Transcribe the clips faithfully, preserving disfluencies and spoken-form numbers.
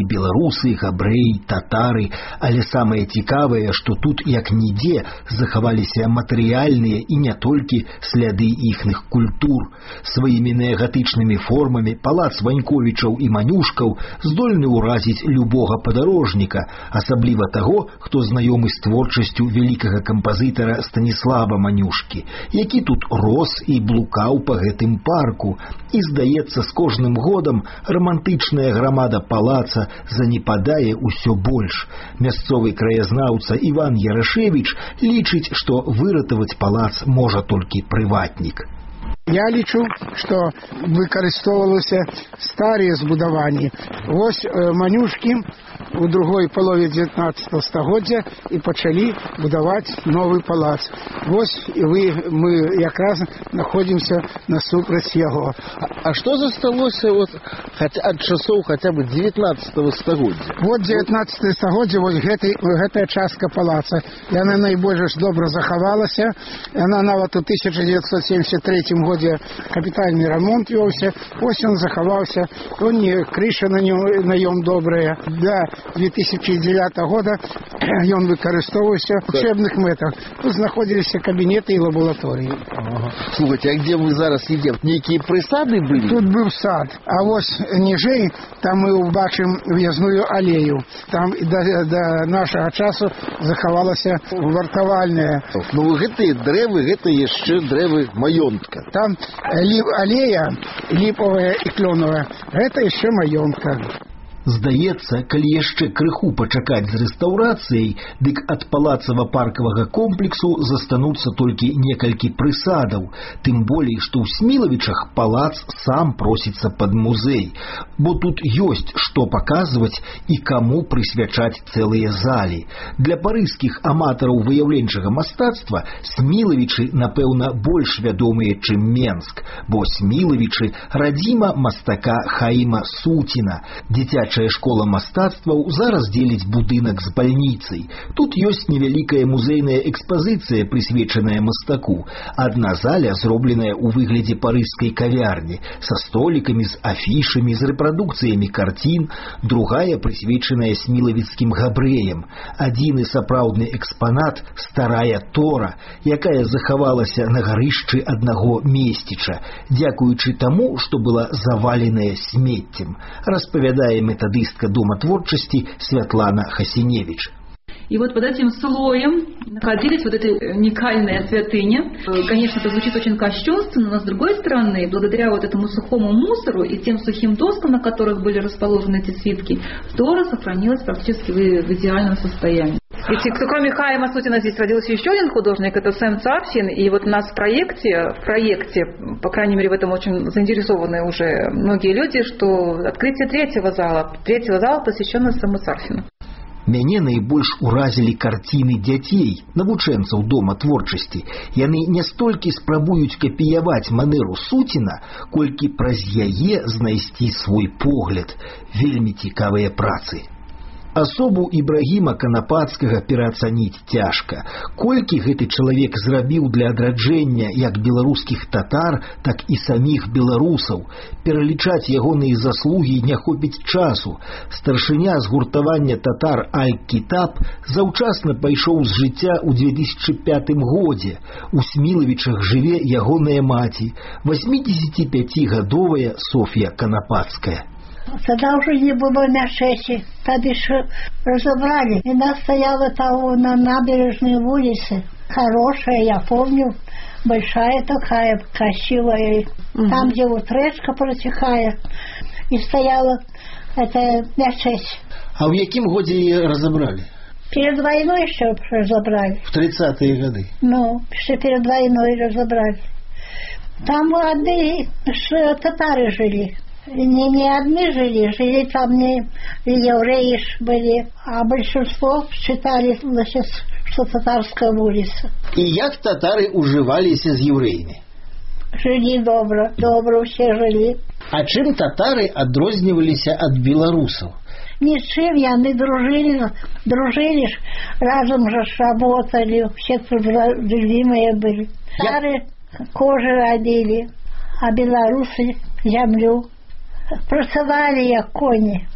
былі беларусы, габрэі, татары, але самае цікавае, што тут як нідзе захаваліся матэрыяльныя і не толькі сляды іхных культур. Сваімі неагатычнымі формамі палац Ваньковічаў і Манюшкаў здольны ўразіць любога падарожніка, асабліва таго, хто знаёмы з творчасцю вялікага кампазітара Станіслава Манюшкі, які тут рос і блукаў па гэтым парку. І, здаецца, з кожным годам романтычная грамада палаца занепадае ўсё больш. Мясцовы краязнаўца Іван Ярашевіч лічыць, што выратаваць палац можа толькі прыватнік. Я лічу, што выкарыстоўваліся старыя збудаванні. Вось Манюшкі у другой палове дзевятнаццатага стагоддзя і пачалі будаваць новы палац. Вось і вы, мы якраз знаходзімся насупраць яго. А што засталося вот, ад часоў хаця бы дзевятнаццатага стагоддзя? Вот дзевятнаццатае стагоддзе, вось гэтай, гэтая частка палаца. Яна найбольш добра захавалася. Яна нават у тысяча дзевятьсот семьдесят третьем годзе капітальны рамонт вёўся. Вось ён захаваўся. Он не крыша на нём, на ём добрая. Для две тысячи девятого года ён выкарыстоўваўся в учебных мэтах. Тут знаходзіліся кабінеты і лабораторії. Ага. Слухайте, а где мы зараз ідем? Нейкія прысады былі? Тут быў сад. А вось ніжэй там мы убачым в'язную алею. Там до, до нашага часу захавалася вартавальная. Ну гэтыя дрэвы, гэта яшчэ дрэвы маёнтка. Там ліп, алея ліповая і клёновая. Гэта яшчэ маёнтка. Здаецца, калі яшчэ крыху пачакаць з рэстаўрацыяй, дык ад палацава-паркавага комплексу застануцца толькі некалькі прысадаў, тым болей, што ў Смілавічах палац сам просіцца пад музей, бо тут ёсць што паказваць і каму прысвячаць цэлыя залі. Для парыжскіх аматараў выяўленчага мастацтва Смілавічы, напэўна, больш вядомыя, чым Менск, бо Смілавічы радзіма мастака Хаіма Суціна. Дзіцячая школа мастацтваў зараз дзеліць будынак з бальніцай. Тут ёсць невялікая музейная экспазіцыя, прысвечаная мастаку. Адна заля зробленая ў выглядзе парыжскай кавярні, са столікамі, з афішамі, з рэпрадукцыямі карцін, другая прысвечаная смілавіцкім габрэям. Адзіны сапраўдны экспанат – старая тора, якая захавалася на гарышчы аднаго месціча, дзякуючы таму, што была заваленая смеццем, распавядае методистка Дома творчести Светлана Хасиневич. И вот под этим слоем находились вот эта уникальная святыня. Конечно, это звучит очень кощунственно, но с другой стороны, благодаря вот этому сухому мусору и тем сухим доскам, на которых были расположены эти свитки, Тора сохранилась практически в идеальном состоянии. Ведь кроме Хаима Сутина здесь родился еще один художник, это Сэм Царсин, и вот у нас в проекте, в проекте, по крайней мере в этом очень заинтересованы уже многие люди, что открытие третьего зала, третьего зала посвящено Сэму Царсину. Мяне найбольш уразілі карціны дзяцей, навучэнцаў Дома творчасці. Яны не столькі спрабуюць капіяваць манеру Суціна, колькі праз яе знайсці свой погляд. Вельмі цікавыя працы. Асобу Ібрагіма Канапацкага пераацаніць цяжка. Колькі гэты чалавек зрабіў для адраджэння як беларускіх татар, так і саміх беларусаў. Пералічаць ягоныя заслугі не хопіць часу. Старшыня згуртавання татар Аль-Кітаб заўчасна пайшоў з жыцця ў две тысячи пятым годзе. У Смілавічах жыве ягоная маці, восьмідзесяціпяцігадовая Соф'я Канапацкая. Тогда уже не было мячети, тогда еще разобрали. И она стояла там на набережной улице, хорошая, я помню, большая такая, красивая. Угу. Там, где вот речка протекает, и стояла эта мячеть. А в яким годе ее разобрали? Перед войной еще разобрали. В тридцатые годы? Ну, еще перед войной разобрали. Там одни татары жили. Не, не одни жили, жили там не евреи были, а большинство считали, что татарская улица. И як татары уживаліся з евреями? Жили добро, добро все жили. А чым татары адрозніваліся ад беларусаў? Ничем, яны дружили, дружили, разом же работали, все тут любимые были. Татары кожи родили, а белорусы землю. Працавали як коні.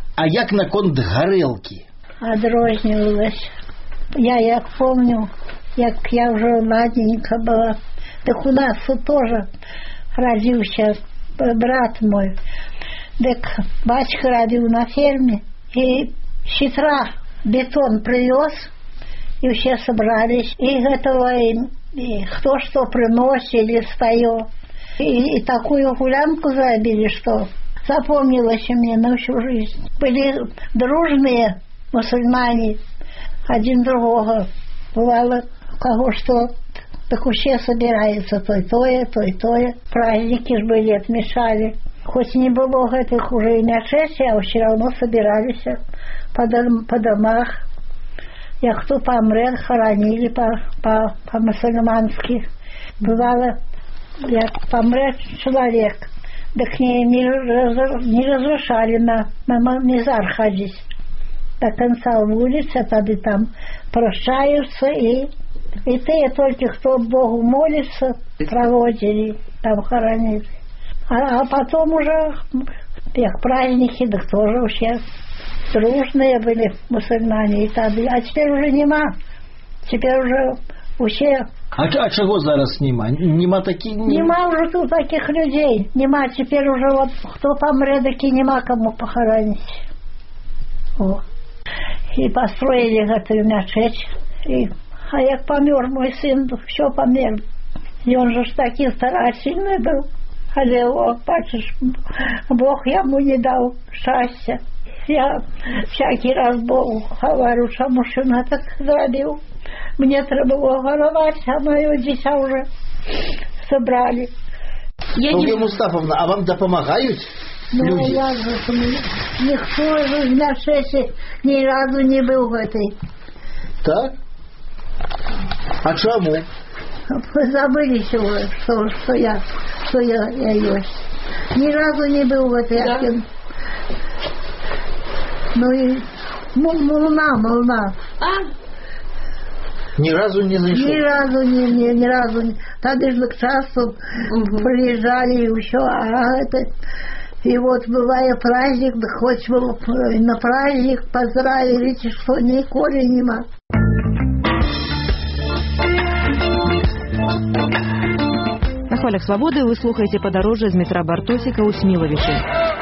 А як наконт гарэлкі? Адрознівалася. Я як помню, як я вже ладненька была, так у нас тут тоже родился брат мой. Так батька родил на ферме, и с утра бетон привез, и все собрались, и готово, и, и кто что приносили, свое. И, и такую гулянку забили, что запомнилось мне на всю жизнь. Были дружные мусульмане, один другого. Бывало, кого что, так все собираются, то и тое, то и тое. Праздники ж были, отмешали. Хоть не было этих уже и мячеси, а все равно собирались по, дом, по домах. Я кто помрет, хоронили по, по, по-мусульмански. Бывало, як помрет человек, так не, не, не разрешали на, на мизар ходить. До конца улицы, тогда там прощаются, и, и те только, кто Богу молится, проводили, там хоронили. А, а потом уже, как праздники, да тоже все дружные были мусульмане. И тогда, а теперь уже нема. Теперь уже все... А, а чего зараз нема? Нема таких... Нема уже тут таких людей. Нема. Теперь уже вот кто помрет, таки нема кому похоронить. О. И построили эту мечеть. И, а як помер мой сын, все помер. И он же такой старательный был. Але, о, бачишь, Бог ему не дал счастья. Я всякий раз Богу говорю, что мужчина так зробил. Мне треба было горовать, а мое дитя уже собрали. Я не... Мустафовна, а вам допомагають ну, люди? Я же, никто из нашей ни разу не был в этой. Так? А чему? Вы забыли уже, что, что я, что я, я есть. Ни разу не был в этой. Да. Ну и молна, молна. А? Ни разу не зашел? Ни разу, ни, ни, ни разу. Тогда же к часу угу. приезжали и все. А это... И вот бывает праздник, да хоть на праздник поздравили, что николи нема. На хвалях свободы вы слухаете «Подорожжа» з метра Бартосіка ў Смілавічы.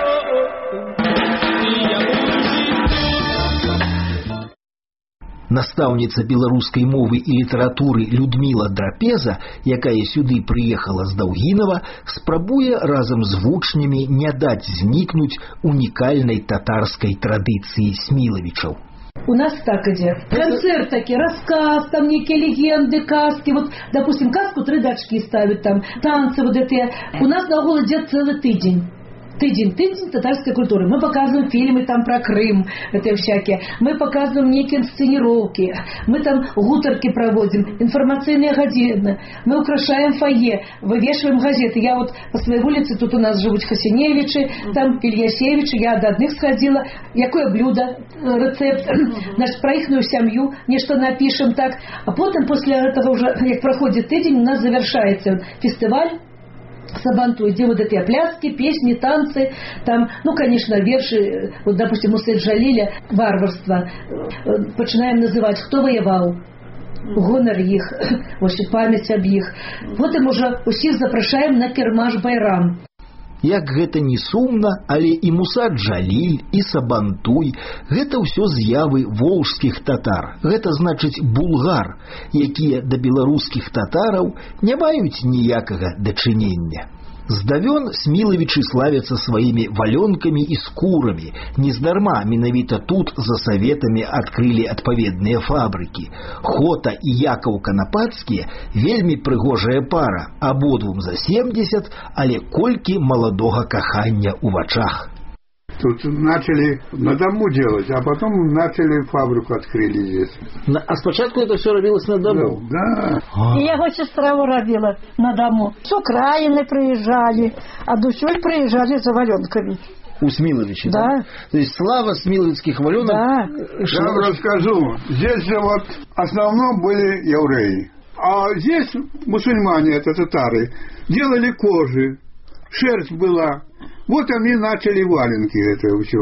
Настаўніца беларускай мовы і літаратуры Людміла Драпеза, якая сюды прыехала з Даўгінава, спрабуе разам з вучнямі не даць знікнуць унікальнай татарскай традыцыі смілавічаў. У нас так идет. Концерт таки, рассказ, там некие легенды, каски. Вот, допустим, каску три дочки ставят, там, танцы вот эти. У нас на угол идет целый тыдень. Тыдень, тыдень татарской культуры. Мы показываем фильмы там про Крым, это всякие. Мы показываем некие инсценировки. Мы там гуторки проводим, информационные газеты. Мы украшаем фойе, вывешиваем газеты. Я вот по своей улице, тут у нас живут Хасеневичи, там Ильясевичи, я до одних сходила. Якое блюдо, рецепт, значит, про ихную семью, нечто напишем так. А потом, после этого уже, как проходит тыдень, у нас завершается фестиваль Сабантуй, где вот эти пляски, песни, танцы, там, ну, конечно, верши, вот, допустим, у Сейд Джалиля «Варварство». Починаем называть, кто воевал, гонор их, вообще память об их. Вот им уже усіх запрашаем на кірмаш Байрам. Як гэта не сумна, але і Муса Джаліль, і Сабантуй – гэта ўсё з'явы волжскіх татар. Гэта значыць булгар, якія да беларускіх татараў не маюць ніякага дачынення. Здавён смілавічы славяцца сваімі валёнкамі і скурамі. Нездарма менавіта тут за саветамі адкрылі адпаведныя фабрыкі. Хота і Якаў Канапацкія вельмі прыгожая пара, абодвум за семьдесят, але колькі маладога кахання ў вачах. Тут начали на дому делать, а потом начали фабрику открыли здесь. На, а спочатку это все робилось на дому? Да. И я его сестра робила на дому. С Украины приезжали, а душой приезжали за валенками. У Смиловича, да? Да. То есть слава смиловицких валенок... Да. Я вам расскажу. Здесь же вот в основном были евреи. А здесь мусульмане, это татары, делали кожи, шерсть была. Вот они начали валенки, это все.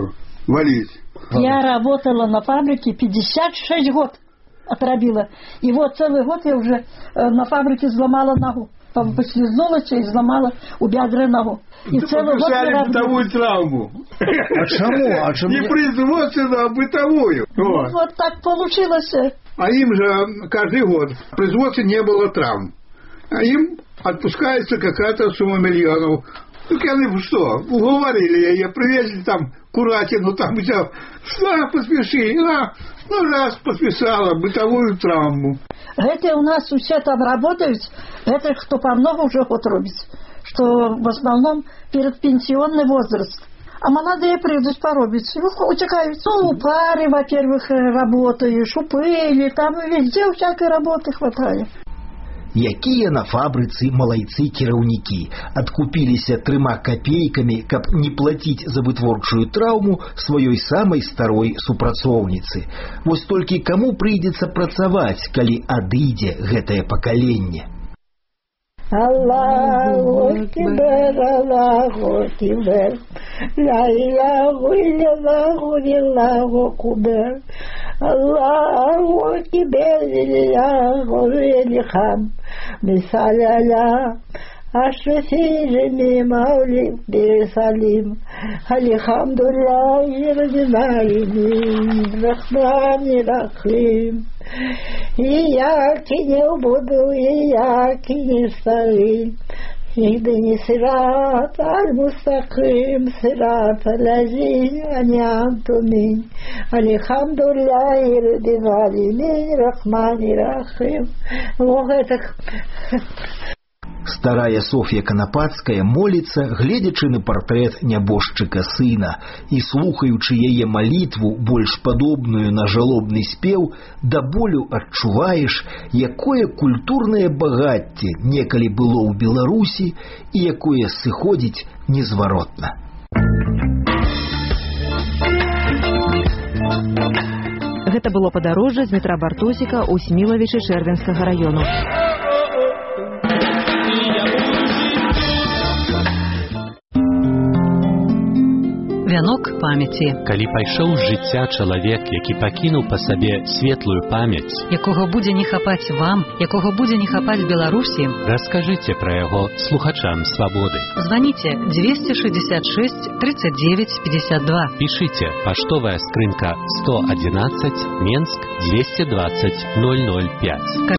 валить. Я работала на фабрике пятьдесят шесть год отробила. И вот целый год я уже на фабрике взломала ногу. Послизнулась и взломала у бедра ногу. И да целый год я бытовую травму. А чему? А чему? Не производственную, а бытовую. Ну, вот. вот так получилось. А им же каждый год в производстве не было травм. А им отпускается какая-то сумма миллионов. Ну, они что, уговорили ее, привезли там Куратину, там взял, что, поспеши, а, ну, раз подписала бытовую травму. Это у нас все там работают, это кто по много уже год робит, что в основном перед пенсионный возраст. А молодые придут поробить, утекают. Ну, у пары, во-первых, работаешь, у пыли, там везде всякой работы хватает. Якія на фабрыцы малайцы-кіраўнікі адкупіліся трыма капейкамі, каб не плаціць за вытворчую траўму сваёй самай старой супрацоўніцы. Вось толькі каму прыйдзецца працаваць, калі адыдзе гэтае пакаленне? Аллаху акбар, Аллаху акбар, ла иляха илляллаху, лиллаху акбар, Аллаху акбар, лиллаху велихам, мисаляля, ашфири маули бирсалим, алхамдулиллахи rabbil alamin, рахмани рахим. Ияки не буду, ияки не старин. Иhdini sırat al-mustaqim, sırat al-lazin, an'amtu min. Alhamdulillahi rabbil alamin, rahmani rahim. Вот это. Старая Софья Канапацкая молится, гледзячы на партрэт нябожчыка сына, і слухаючы яе малітву, больш падобную на жалобны спеў, да болю адчуваеш, якое культурнае багацце некалі было ў Беларусі і якое сыходзіць незваротна. Гэта было падарожжа з метра Бартосіка ў Смілавічы Шэрвенскага раёну. Вянок памяці. Калі пайшоў з жыцця чалавек, які пакінуў па сабе светлую памяць, якога будзе не хапаць вам, якога будзе не хапаць Беларусі, раскажыце пра яго слухачам свабоды. Званіце двести шестьдесят шесть тридцать девять пятьдесят два. Пішыце паштовая скрынка сто одиннадцать, Менск двести двадцать ноль ноль пять.